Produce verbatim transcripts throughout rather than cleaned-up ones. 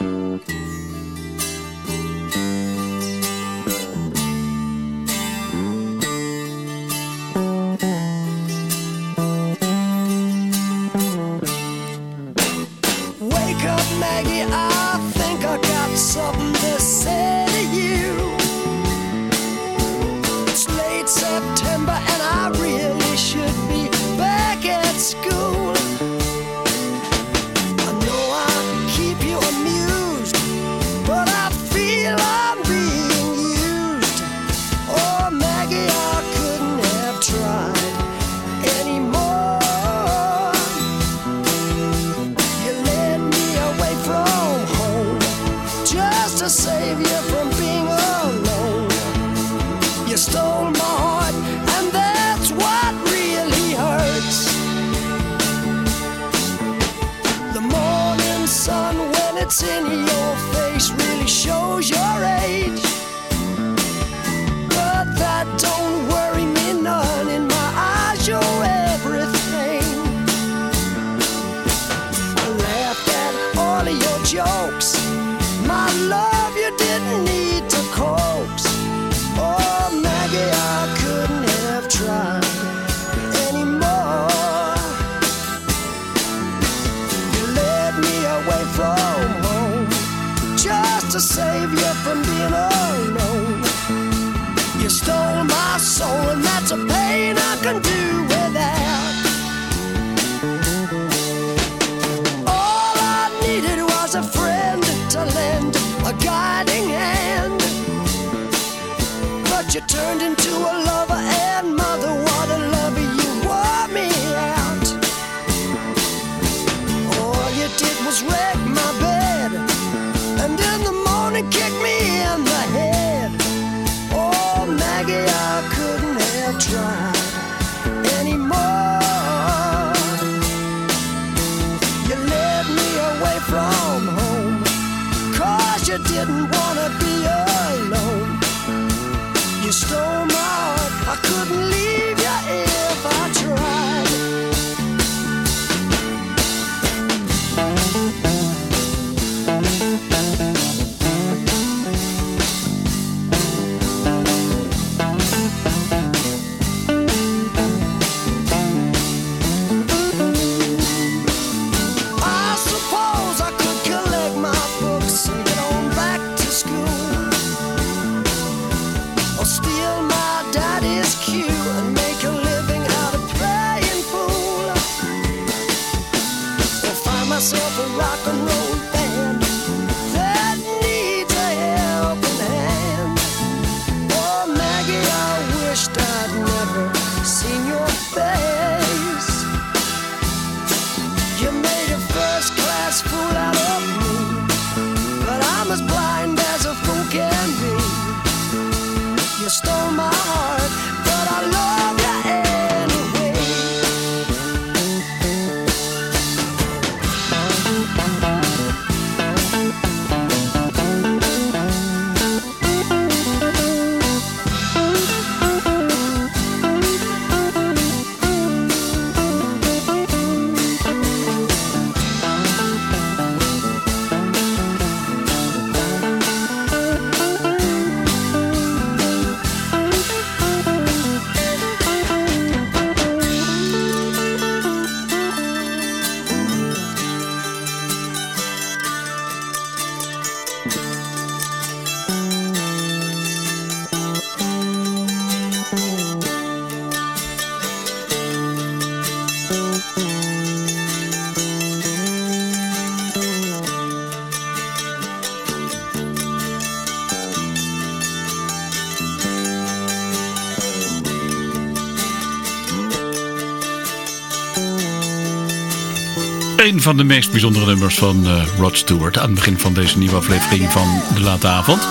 Een van de meest bijzondere nummers van uh, Rod Stewart aan het begin van deze nieuwe aflevering van De Late Avond.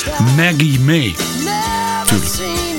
Maggie May. Tuurlijk.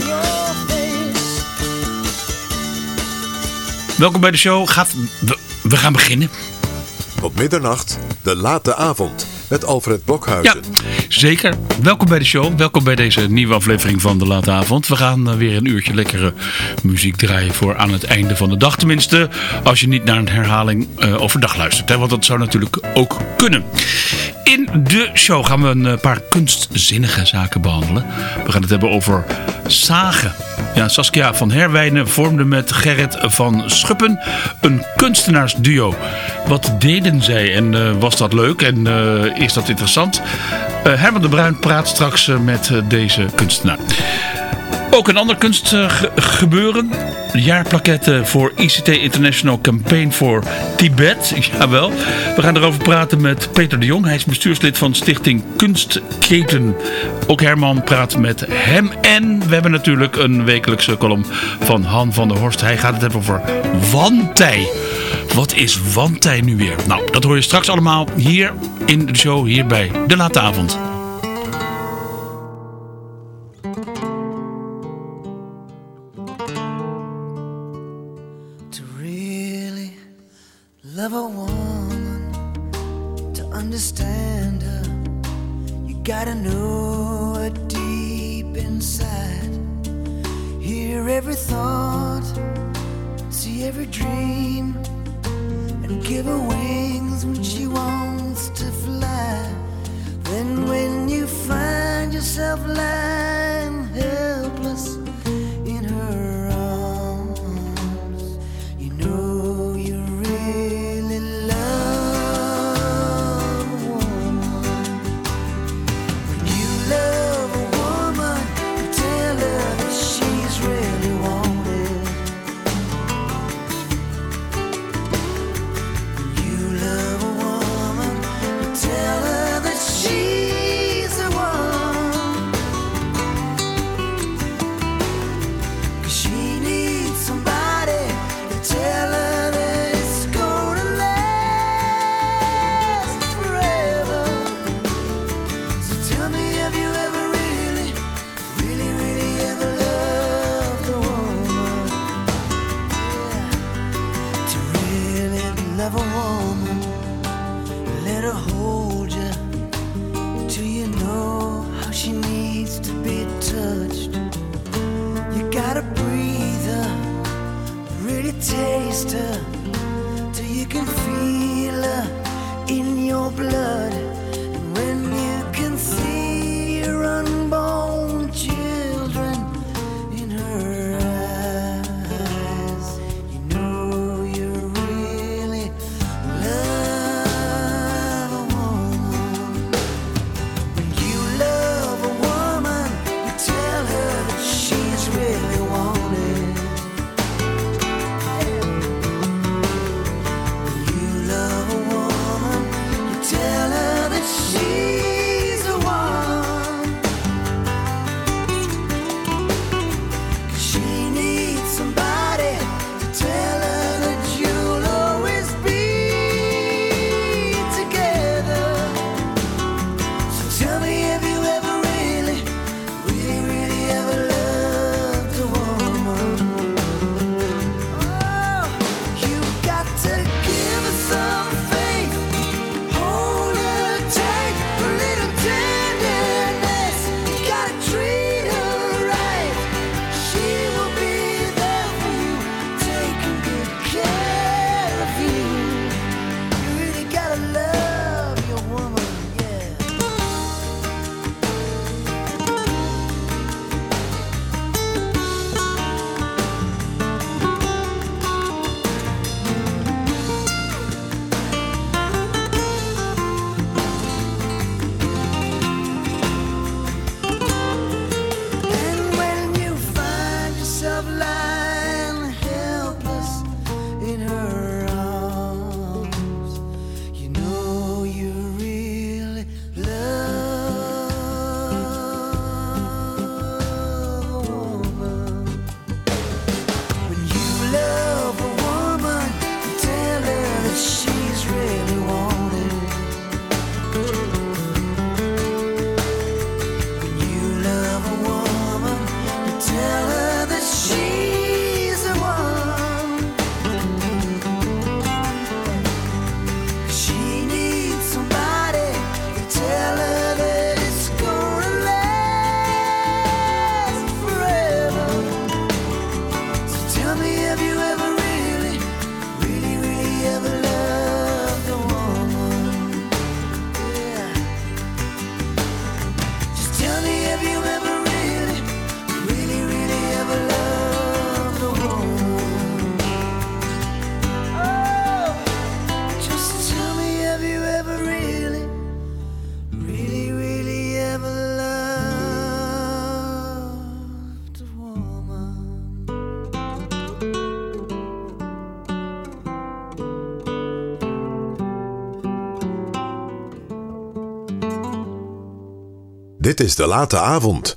Welkom bij de show. Gaat, we, we gaan beginnen. Op middernacht, De Late Avond met Alfred Blokhuizen. Ja, Zeker. Welkom bij de show. Welkom bij deze nieuwe aflevering van De Late Avond. We gaan weer een uurtje lekkere muziek draaien voor aan het einde van de dag. Tenminste, als je niet naar een herhaling uh, overdag luistert. Hè? Want dat zou natuurlijk ook kunnen. In de show gaan we een paar kunstzinnige zaken behandelen. We gaan het hebben over zagen. Ja, Saskia van Herwijnen vormde met Gerrit van Schuppen een kunstenaarsduo. Wat deden zij en uh, was dat leuk en uh, is dat interessant? Uh, Herman de Bruin praat straks uh, met uh, deze kunstenaar. Ook een ander kunstgebeuren. De jaarplaquette voor I C T International Campaign for Tibet. Jawel. We gaan erover praten met Peter de Jong. Hij is bestuurslid van Stichting Kunstketen. Ook Herman praat met hem. En we hebben natuurlijk een wekelijkse column van Han van der Horst. Hij gaat het hebben over wantij. Wat is wantij nu weer? Nou, dat hoor je straks allemaal hier in de show. Hier bij De Late Avond. Love a woman, to understand her, you gotta know her deep inside. Hear every thought, see every dream, and give her wings when she wants to fly. Then when you find yourself lying helpless in her arms, you know you're taste her till you can feel her in your blood. And when you can see your unborn children in her eyes, you know you really love a woman. Dit is De Late Avond.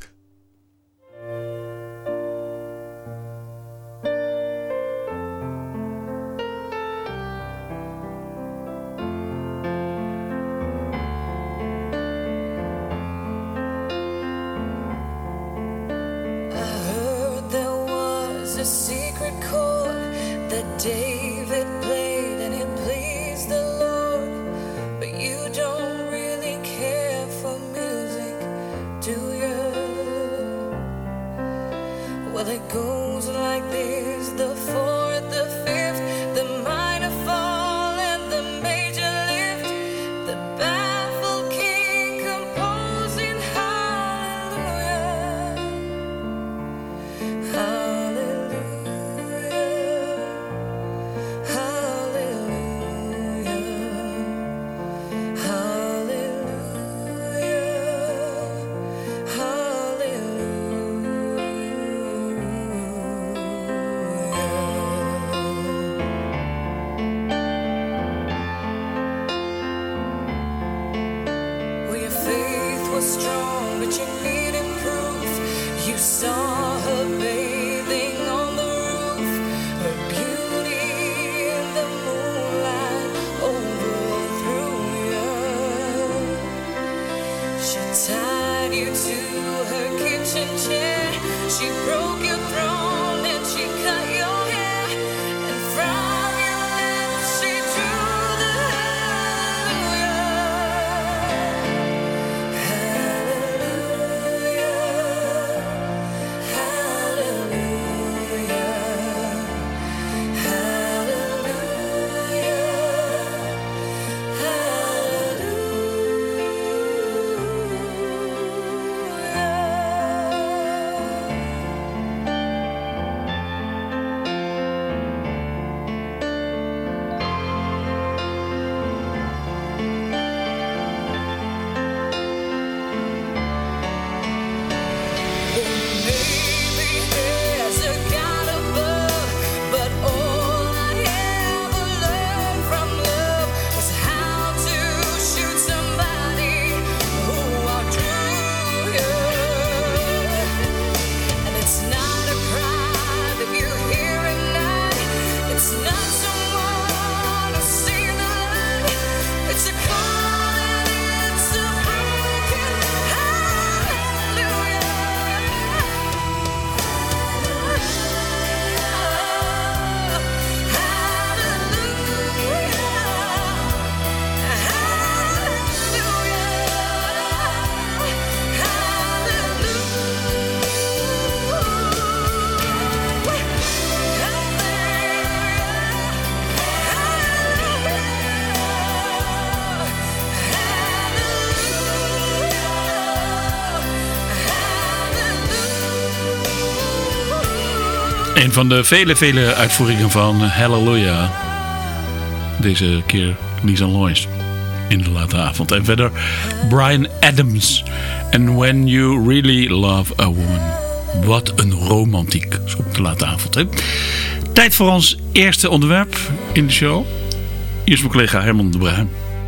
Een van de vele, vele uitvoeringen van Hallelujah. Deze keer Lisa Lois in De Late Avond. En verder Bryan Adams. And When You Really Love a Woman. Wat een romantiek op De Late Avond. Hè? Tijd voor ons eerste onderwerp in de show. Hier is mijn collega Herman de Bruin.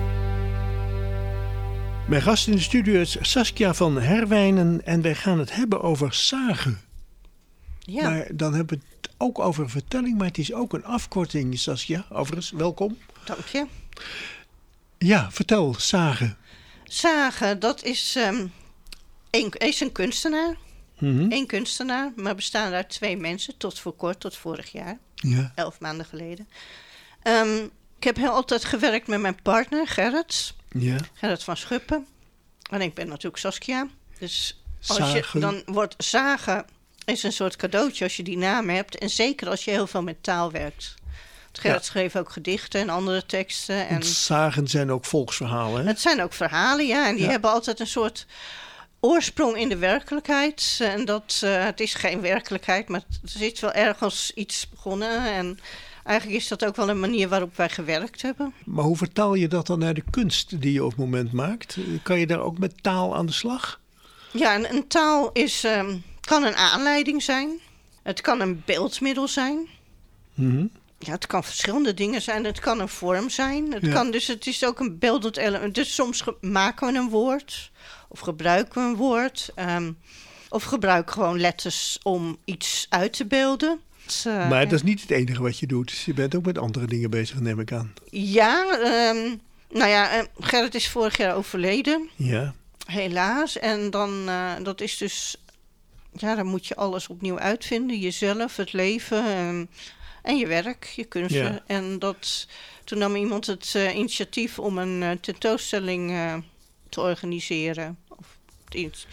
Mijn gast in de studio is Saskia van Herwijnen. En wij gaan het hebben over zagen. Ja. Maar dan hebben we het ook over een vertelling, maar het is ook een afkorting, Saskia. Overigens, welkom. Dank je. Ja, vertel, zagen. Zagen, dat is, um, een, is een kunstenaar. Mm-hmm. Eén kunstenaar, maar bestaan uit twee mensen, tot voor kort, tot vorig jaar. Ja. Elf maanden geleden. Um, ik heb heel altijd gewerkt met mijn partner, Gerrit. Ja. Gerrit van Schuppen. En ik ben natuurlijk Saskia. Dus als zagen. je dan wordt zagen... is een soort cadeautje als je die naam hebt. En zeker als je heel veel met taal werkt. Gerrit ja. schreef ook gedichten en andere teksten. En zagen zijn ook volksverhalen, hè? Het zijn ook verhalen, ja. En die ja. hebben altijd een soort oorsprong in de werkelijkheid. En dat, uh, het is geen werkelijkheid, maar er zit wel ergens iets begonnen. En eigenlijk is dat ook wel een manier waarop wij gewerkt hebben. Maar hoe vertaal je dat dan naar de kunst die je op het moment maakt? Kan je daar ook met taal aan de slag? Ja, een, een taal is... Um, kan een aanleiding zijn. Het kan een beeldmiddel zijn. Mm-hmm. ja, het kan verschillende dingen zijn. Het kan een vorm zijn. Het Ja. kan, dus het is ook een beeldend element. Dus soms ge- maken we een woord. Of gebruiken we een woord. Um, of gebruiken gewoon letters om iets uit te beelden. Het, uh, Maar ja. dat is niet het enige wat je doet. Je bent ook met andere dingen bezig, neem ik aan. Ja, um, nou ja, uh, Gerrit is vorig jaar overleden. Ja. Helaas. En dan, uh, dat is dus... Ja, dan moet je alles opnieuw uitvinden. Jezelf, het leven en, en je werk, je kunsten. Ja. En dat, toen nam iemand het uh, initiatief om een uh, tentoonstelling uh, te organiseren. Of iets.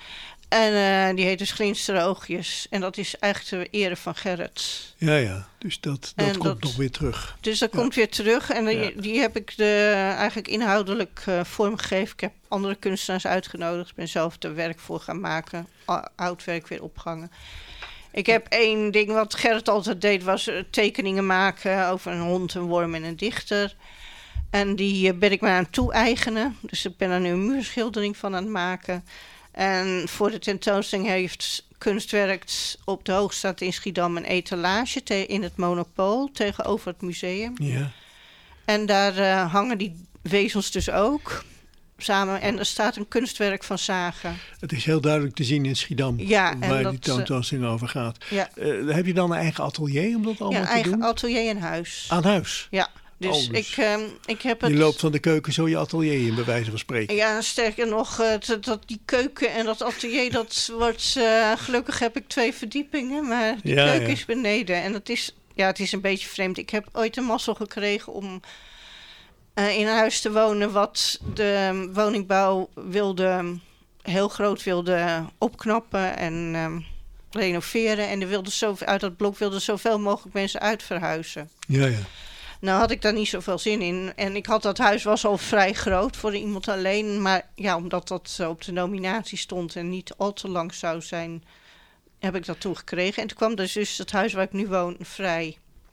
En uh, die heet dus Glinsteren Oogjes. En dat is eigenlijk de ere van Gerrit. Ja, ja. Dus dat, dat En komt dat- nog weer terug. Dus dat Ja. komt weer terug. En die, Ja. die heb ik de, eigenlijk inhoudelijk uh, vormgegeven. Ik heb andere kunstenaars uitgenodigd. Ik ben zelf er werk voor gaan maken. A- oud werk weer opgehangen. Ik heb één ding wat Gerrit altijd deed, was uh, tekeningen maken over een hond, een worm en een dichter. En die uh, ben ik maar aan het toe-eigenen. Dus ik ben er nu een muurschildering van aan het maken. En voor de tentoonstelling heeft Kunstwerk op de Hoogstraat in Schiedam een etalage te- in het Monopool tegenover het museum. Ja. En daar uh, hangen die wezens dus ook samen. En er staat een kunstwerk van Zagen. Het is heel duidelijk te zien in Schiedam Ja, en waar dat, die tentoonstelling over gaat. Ja, Uh, heb je dan een eigen atelier om dat allemaal ja te eigen doen? atelier en huis. Aan huis? Ja, dus, Oh, dus ik, um, ik heb het... Je loopt van de keuken zo je atelier in, bij wijze van spreken. Ja, sterker nog, uh, dat, dat die keuken en dat atelier, dat wordt... Uh, gelukkig heb ik twee verdiepingen, maar die Ja, keuken ja. is beneden. En dat is, ja, het is een beetje vreemd. Ik heb ooit een mazzel gekregen om uh, in een huis te wonen wat de woningbouw wilde, heel groot wilde opknappen en um, renoveren. En er wilde zo, uit dat blok wilden zoveel mogelijk mensen uitverhuizen. Ja, ja. Nou had ik daar niet zoveel zin in. En ik had dat huis was al vrij groot voor iemand alleen. Maar ja, omdat dat uh, op de nominatie stond en niet al te lang zou zijn, heb ik dat toegekregen. En toen kwam dus, dus het huis waar ik nu woon vrij.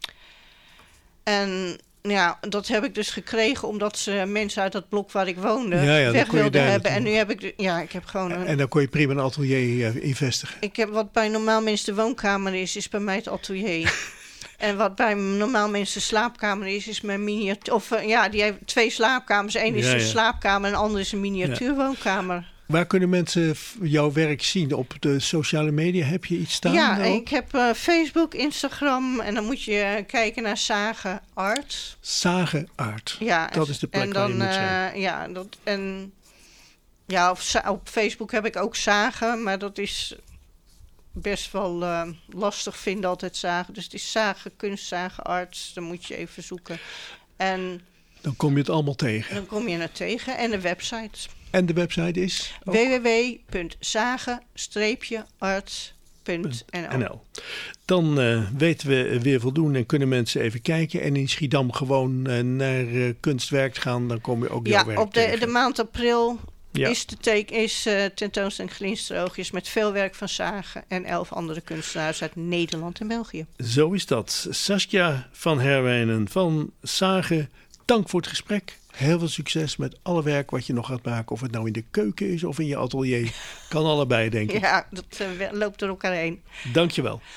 En ja, dat heb ik dus gekregen omdat ze mensen uit dat blok waar ik woonde Ja, ja, dan weg kon je wilden daar hebben. En naartoe. nu heb ik, de- ja, ik heb gewoon een... En dan kon je prima een atelier uh, in vestigen. Ik heb wat bij normaal mensen de woonkamer is, is bij mij het atelier. En wat bij normaal mensen de slaapkamer is, is mijn miniatuur... Of uh, ja, die heeft twee slaapkamers. Eén is Ja, een ja. slaapkamer en de andere is een miniatuurwoonkamer. Waar kunnen mensen f- jouw werk zien? Op de sociale media heb je iets staan? Ja, ook? ik heb uh, Facebook, Instagram en dan moet je uh, kijken naar Zagen Art. Zagen Art. Ja, Dat is de plek en waar dan, je moet zijn. uh, ja, dat, en ja, op, Za- op Facebook heb ik ook Zagen, maar dat is best wel uh, lastig vinden altijd Zagen. Dus het is Zagen Kunst, Zagen Art, dan moet je even zoeken. En Dan kom je het allemaal tegen. dan kom je er tegen. En de website. En de website is ook w w w punt zagen art punt n l. N L. Dan uh, weten we weer voldoende en kunnen mensen even kijken. En in Schiedam gewoon uh, naar uh, Kunstwerk gaan. Dan kom je ook jouw Ja, werk op de, tegen. de maand april Ja. is de teken, is, uh, tentoonstelling Glinsteren Oogjes met veel werk van Zagen en elf andere kunstenaars uit Nederland en België. Zo is dat. Saskia van Herwijnen van Zagen, dank voor het gesprek. Heel veel succes met alle werk wat je nog gaat maken. Of het nou in de keuken is of in je atelier. Kan allebei, denk ik. Ja, dat uh, loopt door elkaar heen. Dank je wel.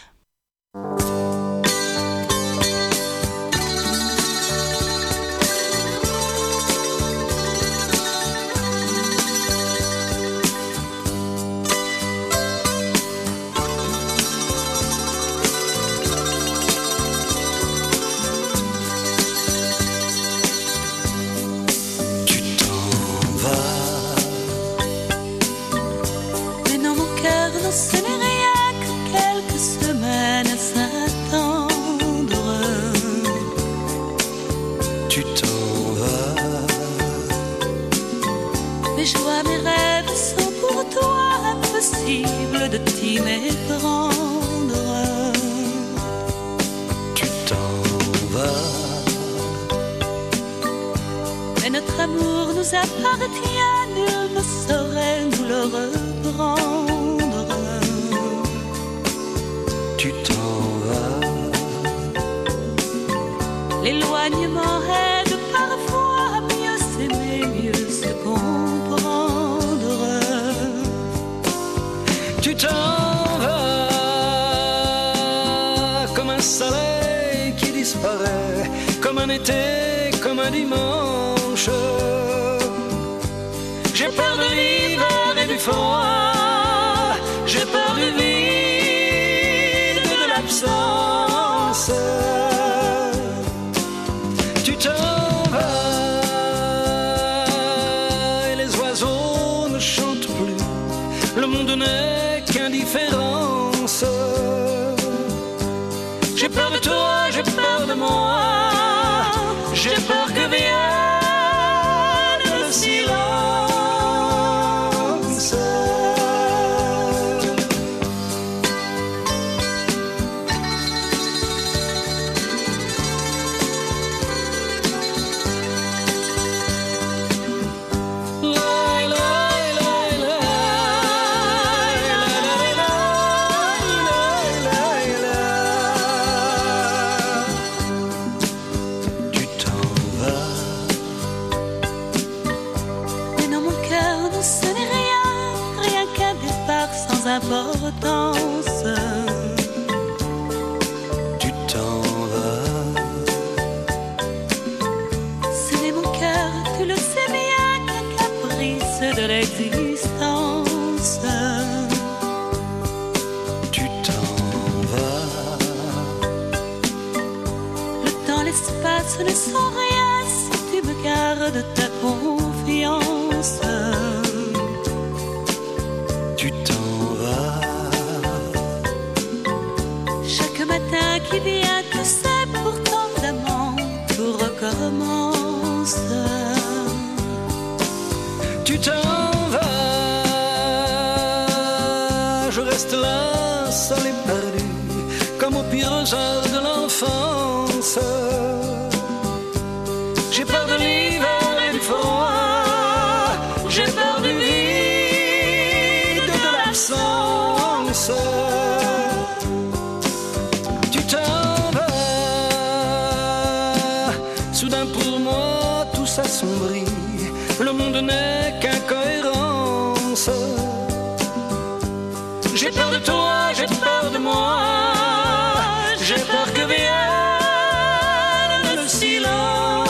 Mais dans mon cœur, non, ce n'est rien que quelques semaines à s'attendre. Tu t'en vas, Mes joies, mes rêves sont pour toi impossible de t'y méprendre. tu t'en vas. Mais notre amour nous appartient, nul ne saurait nous le reprendre. Tu t'en vas, L'éloignement aide parfois à mieux s'aimer, mieux se comprendre. tu t'en vas comme un soleil qui disparaît. un été comme un dimanche. J'ai peur de l'hiver et du froid. J'ai peur du vide et de l'absence. Tu t'en vas et les oiseaux ne chantent plus. Le monde n'est qu'indifférence. J'ai peur de toi, j'ai peur de moi. J'ai peur que vienne le silence. Importance. Tu t'en vas. Ce n'est mon cœur, tu le sais bien, qu'un caprice de l'existence. Tu t'en vas. Le temps, l'espace ne sont rien si tu me gardes ta confiance. Tu t'en vas. Chaque matin qui vient, tu sais, pourtant d'amant, tout recommence. Tu t'en vas. Je reste là, seul et perdu, comme aux pires heures de l'enfance. J'ai peur de l'hiver et du froid. J'ai peur du vide et de l'absence. Tu t'en vas. Soudain pour moi tout s'assombrit. Le monde n'est qu'incohérence. J'ai peur de toi, j'ai peur de moi. J'ai peur que vienne le silence.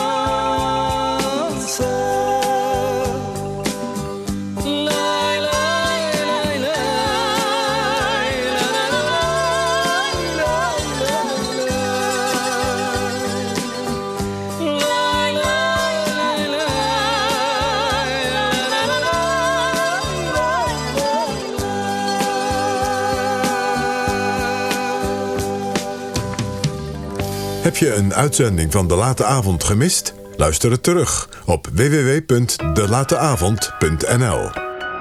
Heb je een uitzending van De Late Avond gemist? Luister het terug op w w w punt de late avond punt n l.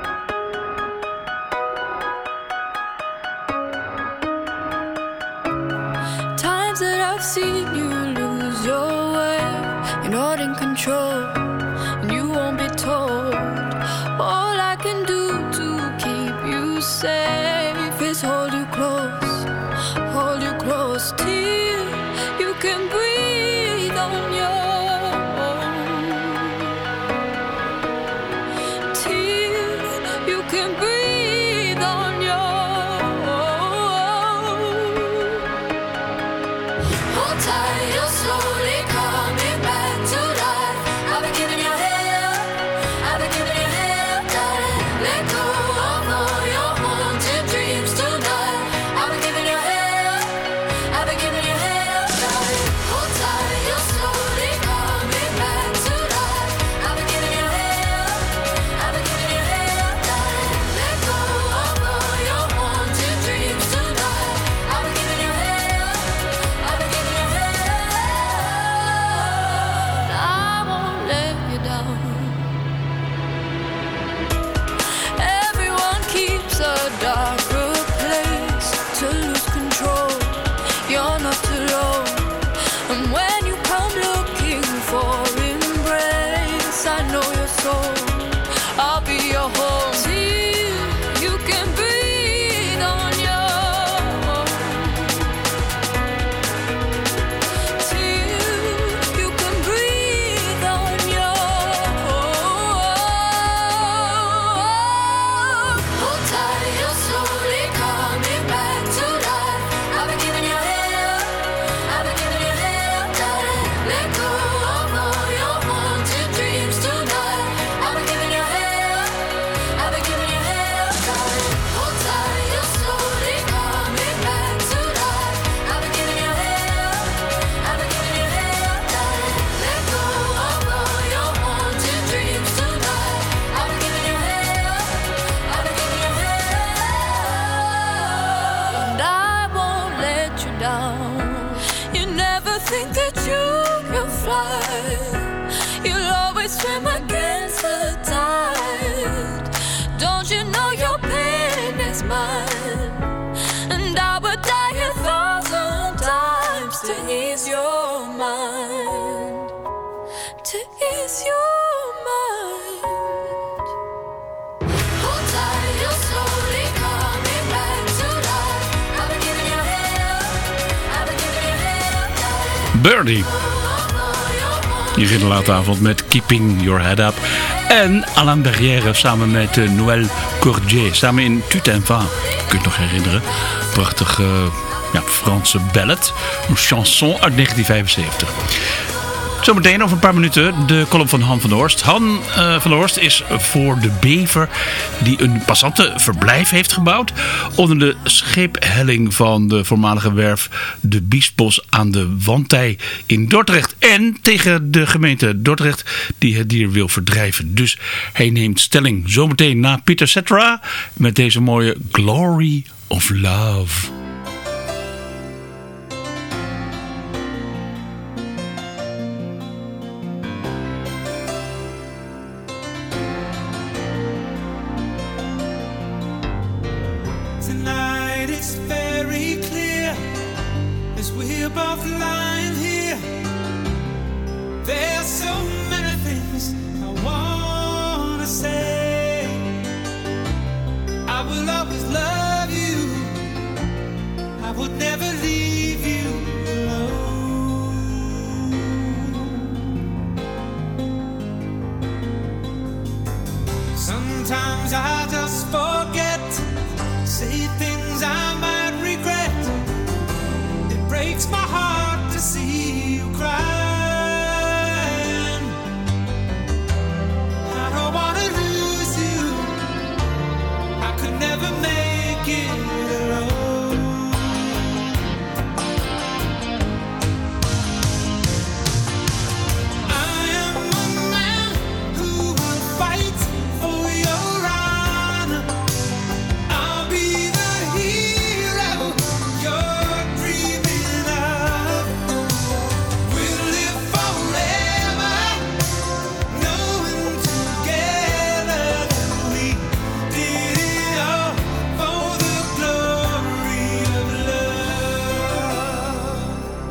Times that I've seen you lose your way, you're not in control, and you won't be told. All I can do to keep you safe is hold you close, hold you close till you can breathe on your own, till Birdie. Hier in de late avond met Keeping Your Head Up. En Alain Berrière samen met uh, Noël Cordier. Samen in Tu t'en vas. Kun je het nog herinneren? Prachtige uh, ja, Franse ballad. Een chanson uit negentien vijfenzeventig. Zometeen over een paar minuten de column van Han van der Horst. Han uh, van der Horst is voor de Bever die een passantenverblijf heeft gebouwd onder de scheephelling van de voormalige werf de Biesbos aan de Wandtij in Dordrecht. En tegen de gemeente Dordrecht die het dier wil verdrijven. Dus hij neemt stelling. Zometeen na Pieter Cetera met deze mooie Glory of Love. Tonight it's very clear as we're both lying here. There's so many things I wanna say. I will always love you. I would never leave you alone. Sometimes I just forget. Say things I might regret. It breaks my heart to see you crying. I don't wanna lose you. I could never make it alone. I am a man who will fight for your honor. I'll be the hero you're dreaming of. We'll live forever, knowing together that we did it all for the glory of love.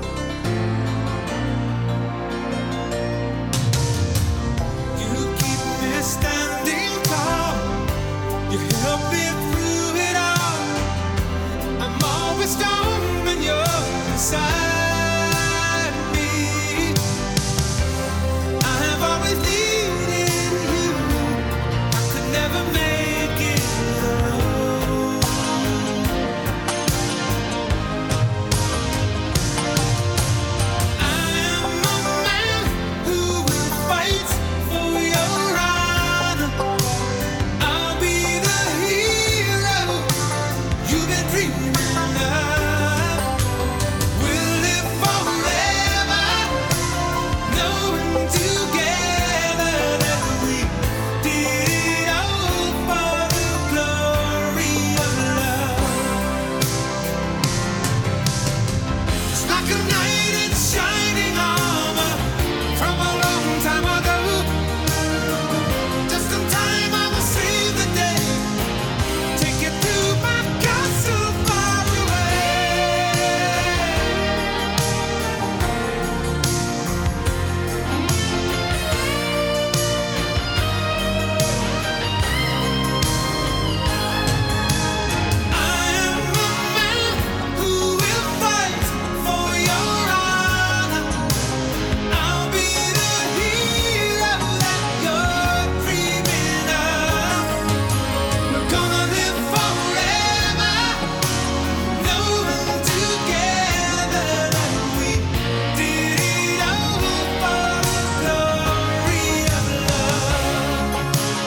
You keep me standing tall. You help me through it all. I'm always strong when you're beside me. I have always needed you. I could never make it alone. I am a man who will fight for your honor. I'll be the hero you've been dreaming of. We'll live forever, knowing together that we did it all for the glory of love. It's like a knight in shining armor from a long time ago. Just in time I will save the day. Take you to my castle far away. I am a man who will fight for your honor. I'll be the hero that you're dreaming of. We're gonna live forever, knowing together that we did it all for the glory of love.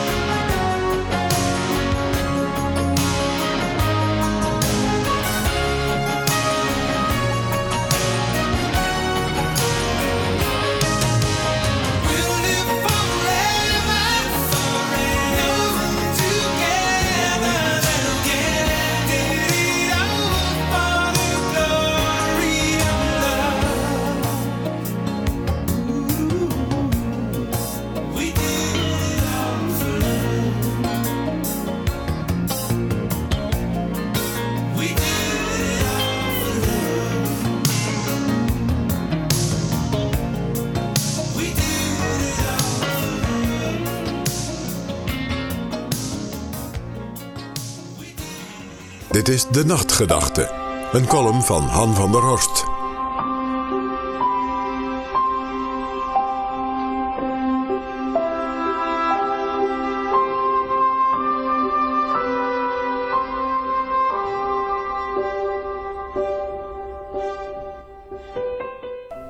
We'll live forever, knowing together that we did it all for the glory of love. We did it all for love. We did it all for love. We did it all for love. Dit is De Nachtgedachte, een column van Han van der Horst.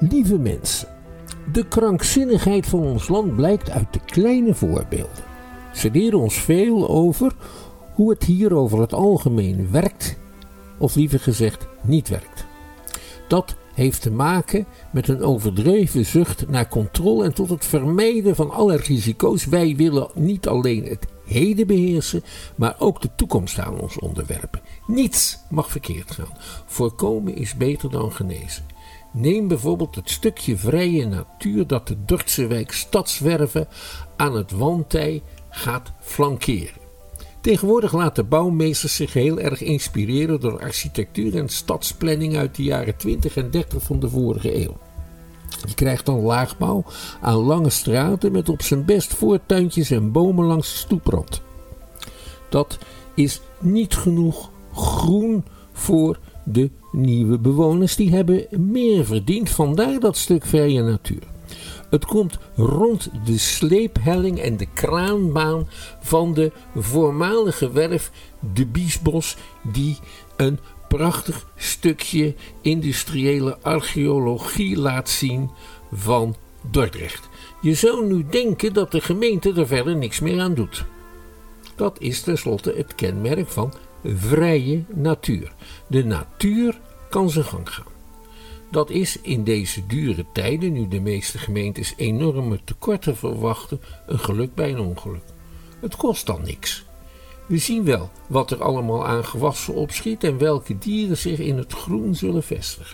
Lieve mensen, de krankzinnigheid van ons land blijkt uit de kleine voorbeelden. Ze leren ons veel over hoe het hier over het algemeen werkt, of liever gezegd niet werkt. Dat heeft te maken met een overdreven zucht naar controle en tot het vermijden van alle risico's. Wij willen niet alleen het heden beheersen, maar ook de toekomst aan ons onderwerpen. Niets mag verkeerd gaan. Voorkomen is beter dan genezen. Neem bijvoorbeeld het stukje vrije natuur dat de Dordtse wijk Stadswerve aan het Wandtij gaat flankeren. Tegenwoordig laten bouwmeesters zich heel erg inspireren door architectuur en stadsplanning uit de jaren twintig en dertig van de vorige eeuw. Je krijgt dan laagbouw aan lange straten met op zijn best voortuintjes en bomen langs de stoeprand. Dat is niet genoeg groen voor de nieuwe bewoners. Die hebben meer verdiend, vandaar dat stuk vrije natuur. Het komt rond de sleephelling en de kraanbaan van de voormalige werf De Biesbos, die een prachtig stukje industriële archeologie laat zien van Dordrecht. Je zou nu denken dat de gemeente er verder niks meer aan doet. Dat is tenslotte het kenmerk van vrije natuur. De natuur kan zijn gang gaan. Dat is in deze dure tijden, nu de meeste gemeentes enorme tekorten verwachten, een geluk bij een ongeluk. Het kost dan niks. We zien wel wat er allemaal aan gewassen opschiet en welke dieren zich in het groen zullen vestigen.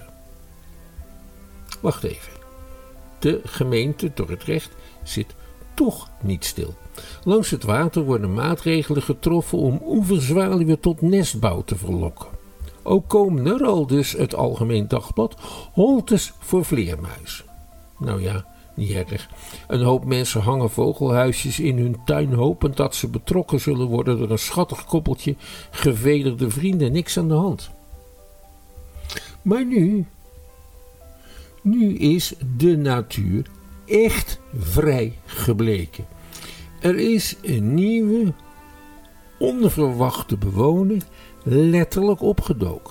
Wacht even. De gemeente Dordrecht zit toch niet stil. Langs het water worden maatregelen getroffen om oeverzwaluwen tot nestbouw te verlokken. Ook komen er, al dus het Algemeen Dagblad, holtes voor vleermuizen. Nou ja, niet erg. Een hoop mensen hangen vogelhuisjes in hun tuin hopend dat ze betrokken zullen worden door een schattig koppeltje gevederde vrienden. Niks aan de hand. Maar nu, nu is de natuur echt vrij gebleken. Er is een nieuwe, onverwachte bewoner letterlijk opgedoken.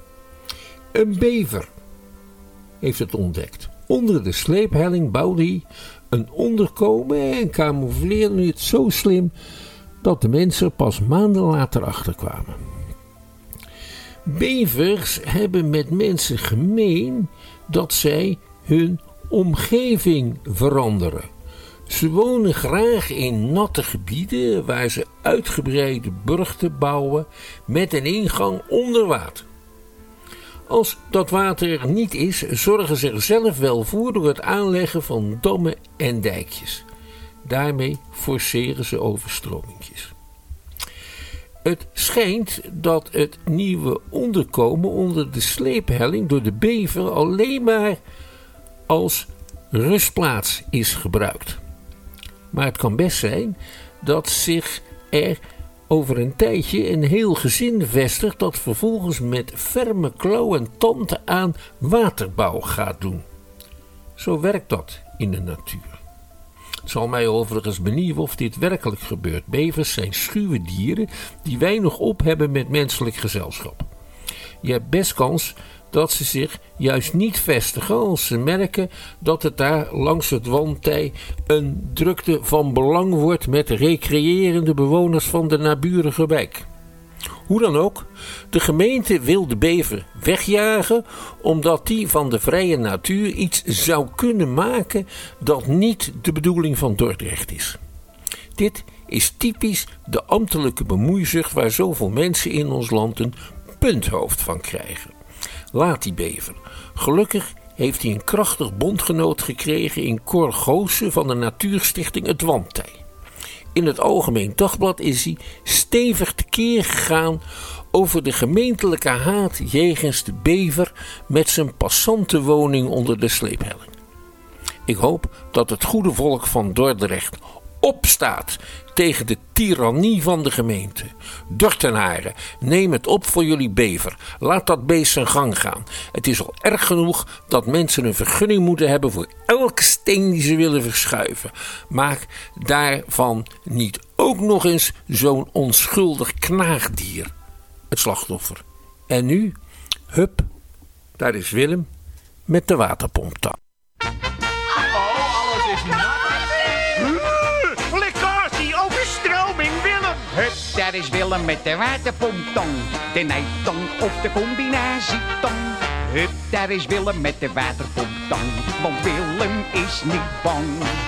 Een bever heeft het ontdekt. Onder de sleephelling bouwde hij een onderkomen en camoufleerde het zo slim dat de mensen er pas maanden later achterkwamen. Bevers hebben met mensen gemeen dat zij hun omgeving veranderen. Ze wonen graag in natte gebieden waar ze uitgebreide burchten bouwen met een ingang onder water. Als dat water er niet is, zorgen ze er zelf wel voor door het aanleggen van dammen en dijkjes. Daarmee forceren ze overstromingjes. Het schijnt dat het nieuwe onderkomen onder de sleephelling door de bever alleen maar als rustplaats is gebruikt. Maar het kan best zijn dat zich er over een tijdje een heel gezin vestigt dat vervolgens met ferme klauw en tanden aan waterbouw gaat doen. Zo werkt dat in de natuur. Het zal mij overigens benieuwen of dit werkelijk gebeurt. Bevers zijn schuwe dieren die weinig op hebben met menselijk gezelschap. Je hebt best kans dat ze zich juist niet vestigen als ze merken dat het daar langs het Wandtij een drukte van belang wordt met recreërende bewoners van de naburige wijk. Hoe dan ook, de gemeente wil de bever wegjagen omdat die van de vrije natuur iets zou kunnen maken dat niet de bedoeling van Dordrecht is. Dit is typisch de ambtelijke bemoeizucht waar zoveel mensen in ons land een punthoofd van krijgen. Laat die bever. Gelukkig heeft hij een krachtig bondgenoot gekregen in Cor Goossen van de natuurstichting Het Wandtij. In het Algemeen Dagblad is hij stevig tekeer gegaan over de gemeentelijke haat jegens de bever met zijn passantenwoning onder de sleephelling. Ik hoop dat het goede volk van Dordrecht opstaat tegen de tirannie van de gemeente. Dordtenaren, neem het op voor jullie bever. Laat dat beest zijn gang gaan. Het is al erg genoeg dat mensen een vergunning moeten hebben voor elke steen die ze willen verschuiven. Maak daarvan niet ook nog eens zo'n onschuldig knaagdier het slachtoffer. En nu, hup, daar is Willem met de waterpomptang. daar is Willem met de waterpomptang. De nijtang of de combinatietang. Hup, daar is Willem met de waterpomptang. Want Willem is niet bang.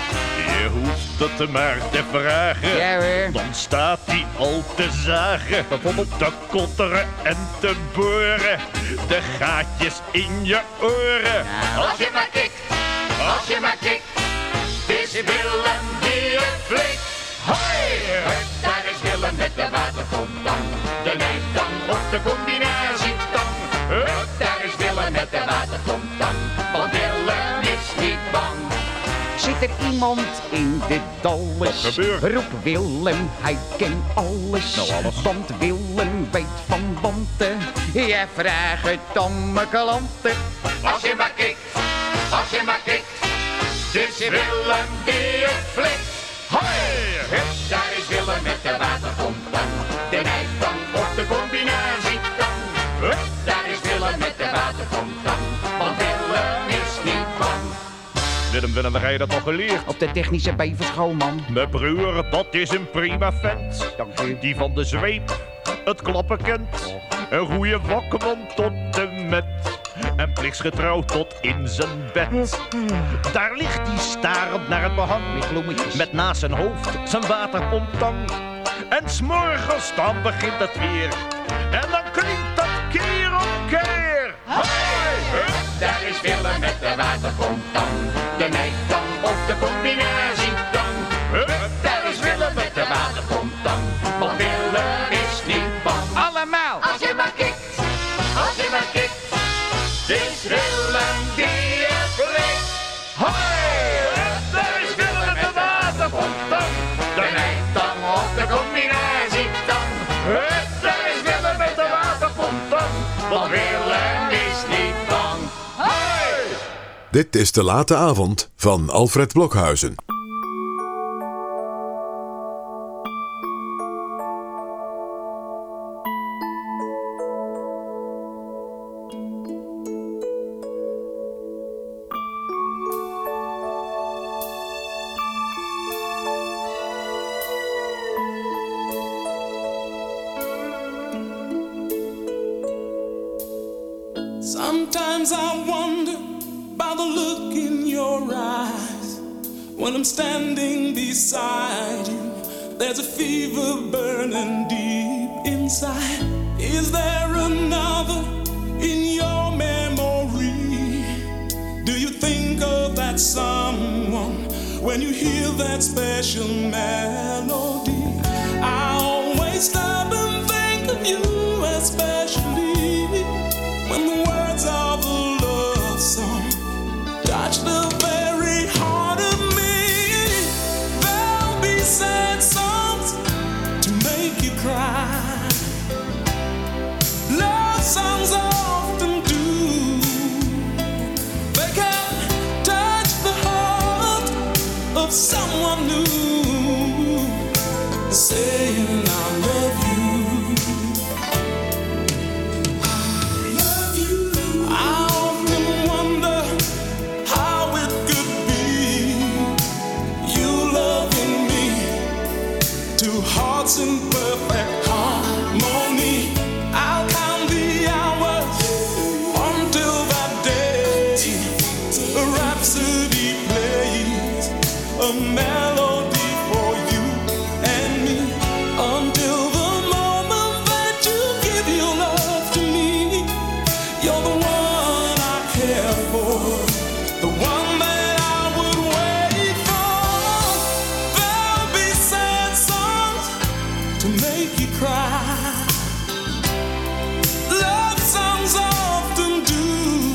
Je hoeft het maar te vragen, ja, hoor. Dan staat hij al te zagen. Bijvoorbeeld te kotteren en te boren, de gaatjes in je oren. Nou. Als je maar kikt, als je maar kikt, het is Willem die je flikt. Hoi! Hup, daar is Willem met de waterpomptang. De nijtang of de combinatietang. Hup, daar is Willem met de waterpomptang. Want Willem is niet bang. Zit er iemand in de dalles? Wat gebeurt? Roep Willem, hij kent alles. Nou, alles. Want Willem weet van wanten. Jij vraagt het aan mijn klanten. Als je maar kikt, als je maar kikt, het is Willem die je flikt. Hoi! Hup, daar is Willem met de waterpomptang. De nijtang of de combinatietang. Hup, daar is Willem met de waterpomptang. Want Willem is niet bang. Willem, Willem, waar heb je dat al geleerd? Op de technische bijverschool, man. Mijn broer, dat is een prima vent. Dank u. Die van de zweep het klappen kent. Een goede wakman tot de met. En plichtsgetrouw tot in zijn bed. Daar ligt hij starend naar het behang. Met bloemetjes. Met naast zijn hoofd zijn waterpomptang. En 's morgens dan begint het weer. En dan klinkt dat keer op keer. Hoi! Hup, daar is Willem met de waterpomptang. De nijtang of de combinatietang. Hup, daar is Willem met de waterpomptang. Want Willem is niet bang. Allemaal. Als je maar kikt, als je maar kikt, het is Willem die je flikt. Hoi! Hup, daar is Willem met de waterpomptang. De nijtang of de combinatietang. Hup, daar is Willem met de waterpomptang. Want Willem is niet bang. Hoi! Dit is De Late Avond van Alfred Blokhuizen. Sometimes I wonder about the look in your eyes. When I'm standing beside you, there's a fever burning deep inside. Is there another in your memory? Do you think of that someone when you hear that special melody? I always stop and think of you, especially when the words of a love song touch the very heart of me. There'll be sad songs to make you cry. Love songs often do. They can touch the heart of someone new, saying I love you. Hearts in perfect harmony. I'll count the hours until that day a rhapsody plays, a melody for you and me, until the moment that you give your love to me. You're the one I care for, the one that I would wait for. There'll be sad songs to make you cry. Love songs often do.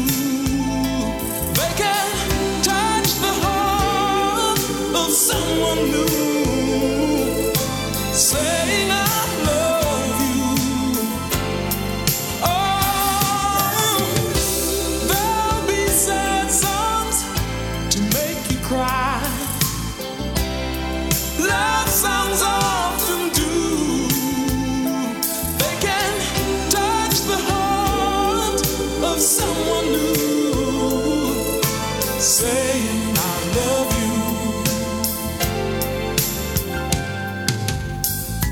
They can touch the heart of someone new, saying I love you. Oh, there'll be sad songs to make you cry. Love songs often do. They can touch the heart of someone new, saying I love you.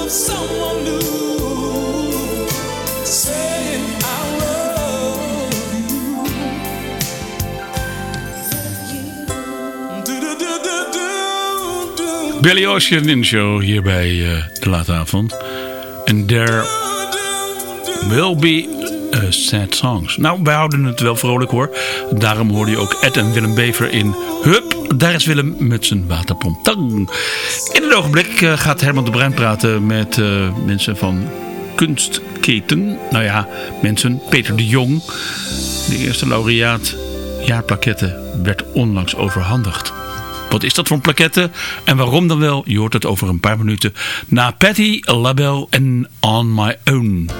of someone new, saying I love you. Do, do, do, do, do, do. Billy Ocean in de show hier bij uh, de late avond. En there will be uh, sad songs. Nou, wij houden het wel vrolijk hoor. Daarom hoorde je ook Ed en Willem Bever in Hup. Daar is Willem met zijn waterpomp. Tang. In een ogenblik uh, gaat Herman de Bruin praten met uh, mensen van Kunstketen. Nou ja, mensen. Peter de Jong. De eerste laureaat jaarplaketten werd onlangs overhandigd. Wat is dat voor een plaquette en waarom dan wel? Je hoort het over een paar minuten na Patti LaBelle en On My Own.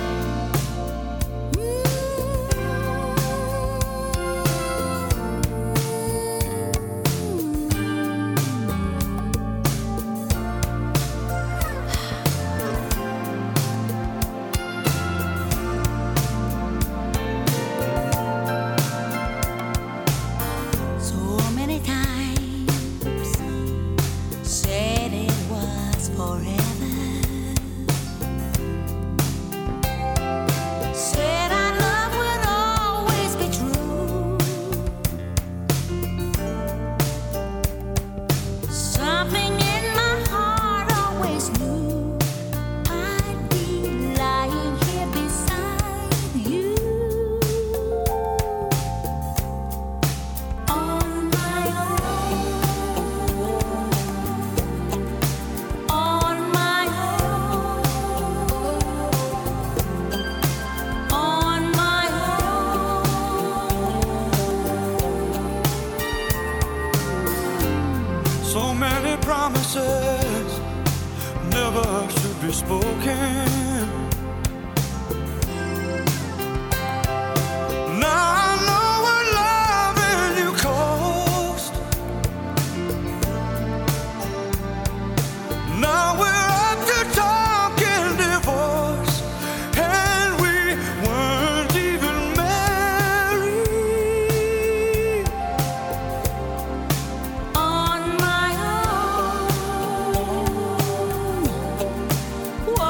Whoa.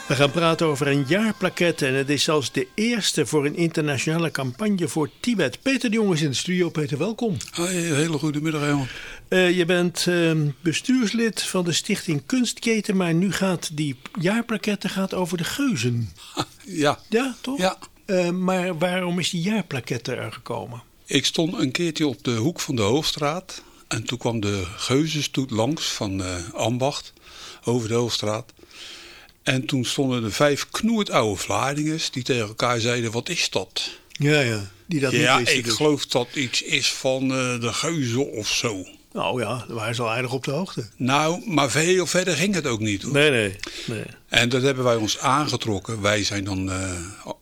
We gaan praten over een jaarplaquette en het is zelfs de eerste voor een internationale campagne voor Tibet. Peter de Jong is in de studio. Peter, welkom. Hoi, hele goede middag, Herman. Uh, je bent uh, bestuurslid van de stichting Kunstketen, maar nu gaat die jaarplaquette gaat over de geuzen. Ja. Ja, toch? Ja. Uh, maar waarom is die jaarplaquette er gekomen? Ik stond een keertje op de hoek van de Hoofdstraat en toen kwam de geuzenstoet langs van uh, Ambacht over de Hoofdstraat. En toen stonden er vijf knoertoude Vlaardingers die tegen elkaar zeiden, wat is dat? Ja, ja. Die dat ja, niet wisten, ik dus. geloof dat iets is van uh, de geuzen of zo. Nou ja, daar waren ze al aardig op de hoogte. Nou, maar veel verder ging het ook niet, hoor. Nee, nee. nee. En dat hebben wij ons aangetrokken. Wij zijn dan uh,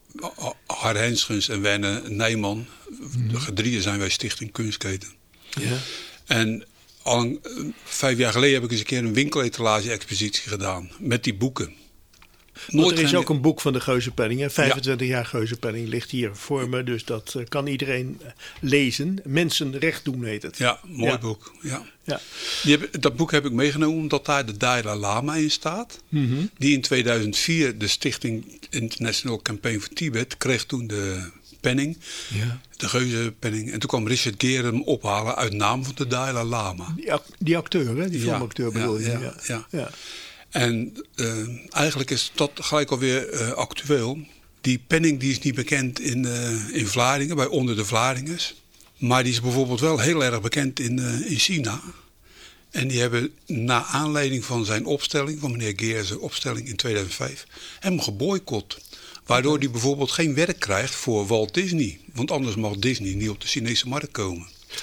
Har Henschens en Werner Nijman. Mm. De gedrieën zijn wij Stichting Kunstketen. Ja. En al een, vijf jaar geleden heb ik eens een keer een winkeletalage-expositie gedaan. Met die boeken. Want er is ook een boek van de Geuzenpenning. Hè? vijfentwintig ja. jaar Geuzenpenning ligt hier voor me. Dus dat uh, kan iedereen lezen. Mensen recht doen heet het. Ja, mooi ja. boek. Ja. Ja. Die heb, dat boek heb ik meegenomen omdat daar de Dalai Lama in staat. Mm-hmm. Die in tweeduizend vier de Stichting International Campaign for Tibet kreeg toen de penning. Ja. De Geuzenpenning. En toen kwam Richard Gere hem ophalen uit naam van de Dalai Lama. Die, die acteur, hè? Die filmacteur ja, bedoel je? Ja, ja. ja. ja. En uh, eigenlijk is dat gelijk alweer uh, actueel. Die penning die is niet bekend in, uh, in Vlaardingen, bij onder de Vlaardingers. Maar die is bijvoorbeeld wel heel erg bekend in, uh, in China. En die hebben na aanleiding van zijn opstelling, van meneer Geer's opstelling in tweeduizend vijf, hem geboycott. Waardoor hij bijvoorbeeld geen werk krijgt voor Walt Disney. Want anders mag Disney niet op de Chinese markt komen.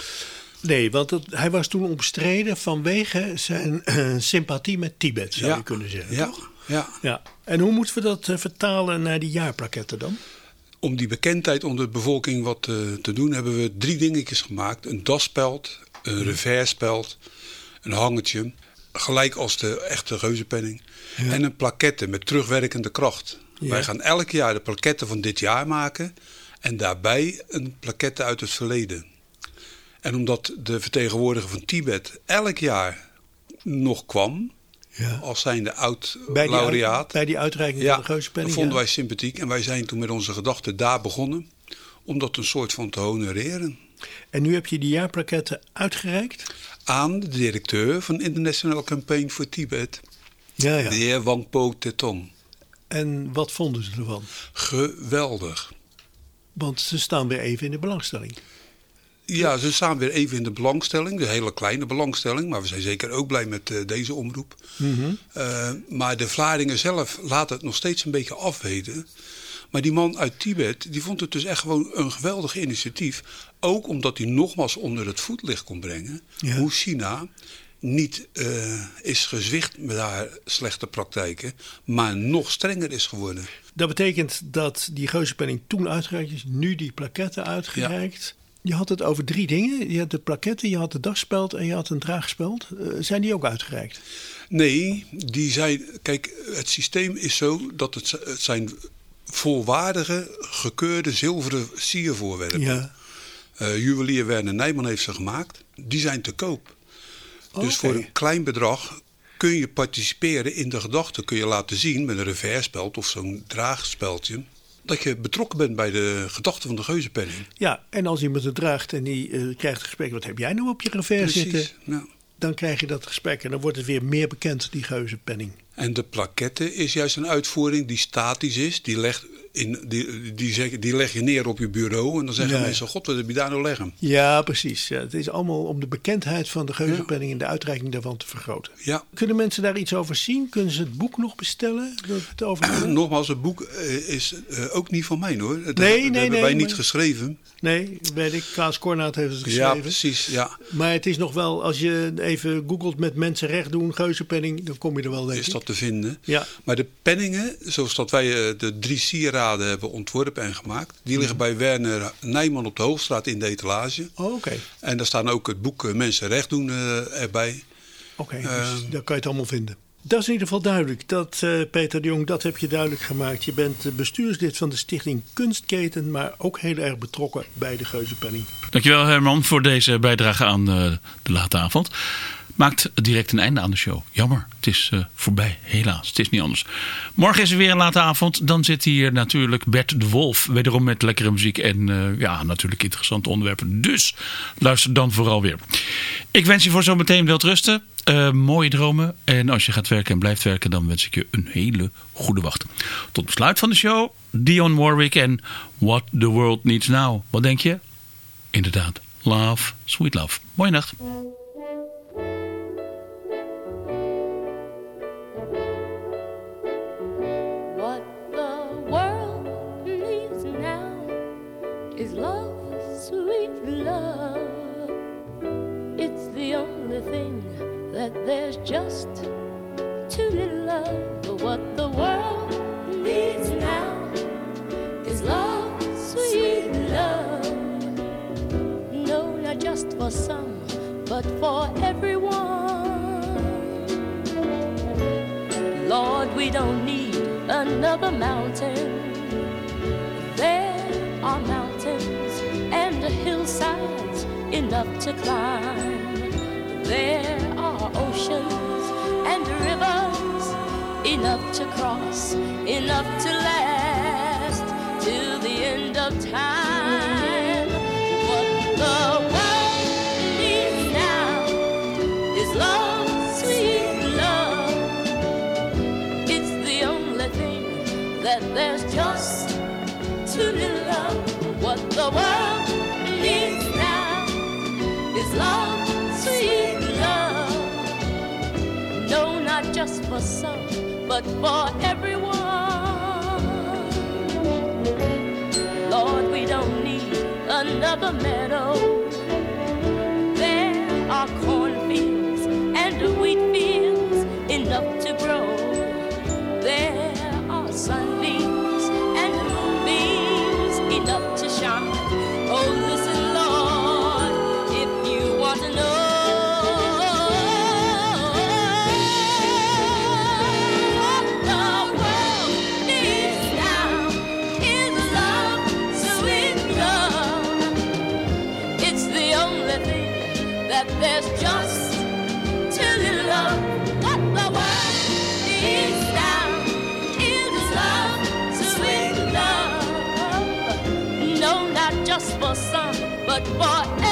Nee, want het, hij was toen omstreden vanwege zijn uh, sympathie met Tibet, zou ja. je kunnen zeggen. Ja. Toch? Ja. ja. En hoe moeten we dat uh, vertalen naar die jaarplaquette dan? Om die bekendheid onder de bevolking wat uh, te doen, hebben we drie dingetjes gemaakt. Een daspeld, een reverspeld, een hangertje. Gelijk als de echte Geuzenpenning. Ja. En een plaquette met terugwerkende kracht. Ja. Wij gaan elk jaar de plaquette van dit jaar maken. En daarbij een plaquette uit het verleden. En omdat de vertegenwoordiger van Tibet elk jaar nog kwam, ja. als zijnde oud-laureaat. Bij, bij die uitreiking ja, van de Geuzenpenning? Dat vonden ja. wij sympathiek. En wij zijn toen met onze gedachten daar begonnen. Om dat een soort van te honoreren. En nu heb je die jaarplaquette uitgereikt? Aan de directeur van International Campaign for Tibet. Ja, ja. De heer Wangpo Tetong. En wat vonden ze ervan? Geweldig. Want ze staan weer even in de belangstelling. Ja, ze staan weer even in de belangstelling. De hele kleine belangstelling. Maar we zijn zeker ook blij met uh, deze omroep. Mm-hmm. Uh, maar de Vlaardingen zelf laten het nog steeds een beetje afweten. Maar die man uit Tibet, die vond het dus echt gewoon een geweldig initiatief. Ook omdat hij nogmaals onder het voetlicht kon brengen. Ja. Hoe China niet uh, is gezwicht met haar slechte praktijken. Maar nog strenger is geworden. Dat betekent dat die Geuzenpenning toen uitgereikt is. Nu die plaquette uitgereikt. Ja. Je had het over drie dingen. Je had de plaquette, je had de dagspeld en je had een draagspeld. Uh, zijn die ook uitgereikt? Nee, die zijn... Kijk, het systeem is zo dat het, het zijn volwaardige, gekeurde zilveren siervoorwerpen. Ja. Uh, juwelier Werner Nijman heeft ze gemaakt. Die zijn te koop. Dus okay. Voor een klein bedrag kun je participeren in de gedachte. Kun je laten zien met een reverspeld of zo'n draagspeldje. Dat je betrokken bent bij de gedachte van de Geuzenpenning. Ja, en als iemand het draagt en die uh, krijgt het gesprek. Wat heb jij nou op je revers zitten? Ja. Dan krijg je dat gesprek en dan wordt het weer meer bekend, die Geuzenpenning. En de plaquette is juist een uitvoering die statisch is. Die, legt in, die, die, zeg, die leg je neer op je bureau en dan zeggen ja. mensen... God, wat heb je daar nou leggen? Ja, precies. Ja, het is allemaal om de bekendheid van de Geuzenpenning... Ja. en de uitreiking daarvan te vergroten. Ja. Kunnen mensen daar iets over zien? Kunnen ze het boek nog bestellen? Het over Nogmaals, het boek is uh, ook niet van mij, hoor. Dat, nee, dat nee, hebben nee, wij niet maar... geschreven. Nee, weet ik. Klaas Kornaat heeft het geschreven. Ja, precies. Ja. Maar het is nog wel, als je even googelt met mensen recht doen, Geuzenpenning, dan kom je er wel, denk ik. Is dat te vinden. Ja. Maar de penningen, zoals dat wij de drie sieraden hebben ontworpen en gemaakt, die liggen bij Werner Nijman op de Hoofdstraat in de etalage. Oh, oké. Okay. En daar staan ook het boek Mensen recht doen uh, erbij. Oké, okay, dus uh, daar kan je het allemaal vinden. Dat is in ieder geval duidelijk. Dat, uh, Peter de Jong, dat heb je duidelijk gemaakt. Je bent bestuurslid van de stichting Kunstketen, maar ook heel erg betrokken bij de Geuzenpenning. Dankjewel Herman voor deze bijdrage aan uh, de late avond. maakt direct een einde aan de show. Jammer, het is uh, voorbij, helaas. Het is niet anders. Morgen is er weer een late avond. Dan zit hier natuurlijk Bert de Wolf. Wederom met lekkere muziek en uh, ja, natuurlijk interessante onderwerpen. Dus luister dan vooral weer. Ik wens je voor zometeen wel rusten. Uh, mooie dromen. En als je gaat werken en blijft werken, dan wens ik je een hele goede wacht. Tot besluit van de show. Dionne Warwick en What the World Needs Now. Wat denk je? Inderdaad. Love, sweet love. Mooie nacht. What the world needs now is love, sweet love. It's the only thing that there's just too little of. What the world needs now is love, sweet love. No, not just for some, but for everyone. Lord, we don't need another mountain. There are mountains and hillsides enough to climb. There are oceans and rivers enough to cross, enough to last till the end of time. What the world needs now is love, sweet love. It's the only thing that there's just too little of. What the world needs now is love, sweet love. No, not just for some, but for everyone. Lord, we don't need another meadow. There are cornfields and wheat fields enough to grow. There are sunbeams and moonbeams enough to shine. Oh, listen, Lord, if you want to know. There's just too little love. What the world needs now is love, sweet love. No, not just for some, but for